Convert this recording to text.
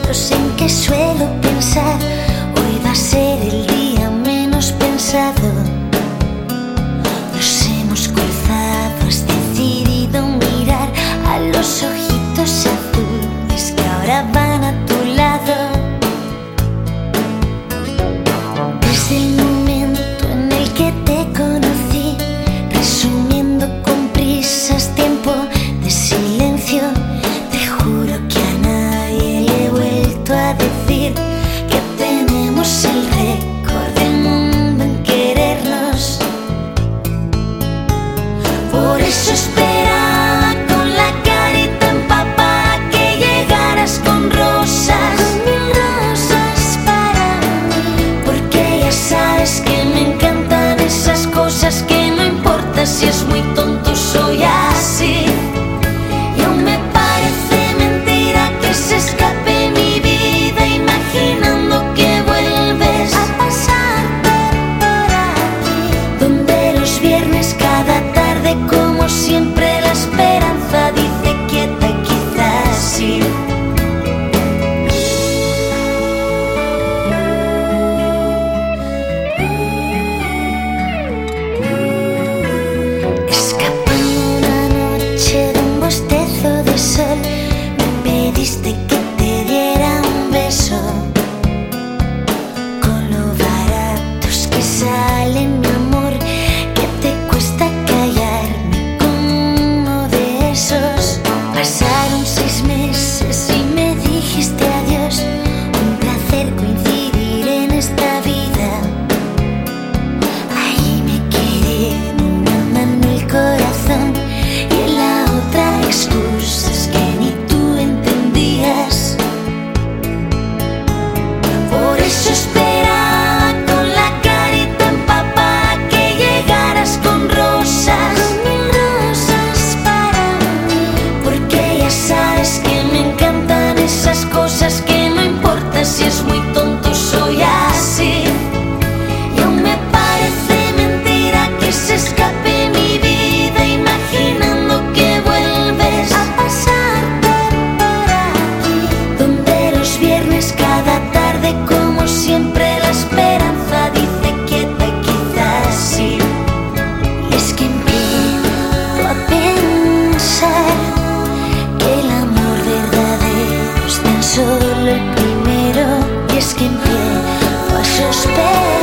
momentos en que suelo pensar, hoy va a ser el día menos pensado. Nos hemos cruzado, has decidido mirar a los ojitos azules que ahora van a tu lado. Desde el momento en el que te conocí, resumiendo con prisas tiempo de silencio, te juro que a nadie le he vuelto a decir que tenemos el récord del mundo en querernos. Por eso esperaba con la carita empapada que llegaras con rosas, con mil rosas para mí, porque ya sabes que me encantan esas cosas que no importa si es muy tonto, soy así. Y aún me parece mentira que se escape mi vida imaginando que vuelves a pasar por aquí, donde los viernes cada tarde como siempre la esperanza dice quieta, quizás sí. Escapando una noche de un bostezo de sol, me pediste que te diera un beso. Con lo baratos que salen, mi amor, que te cuesta callarme con uno de esos. Pasaron 6 meses y me dijiste adiós, un placer coincidir en esta vida. Ahí me quedé en una mano el corazón y en la otra excusas que ni tú entendías. Por eso esperaba con la carita empapada que llegaras con rosas, con mil rosas para mí, porque ya sabes que me encantan esas cosas que no importa si es muy tonto, soy así. Y aún me parece mentira que se escape mi vida imaginando que vuelves a pasar por aquí, donde los viernes cada tarde como siempre la esperanza dice quieta, quizás sí. Y es que empiezo a pensar que el amor verdadero es tan solo el primero, y es que empiezo a sospechar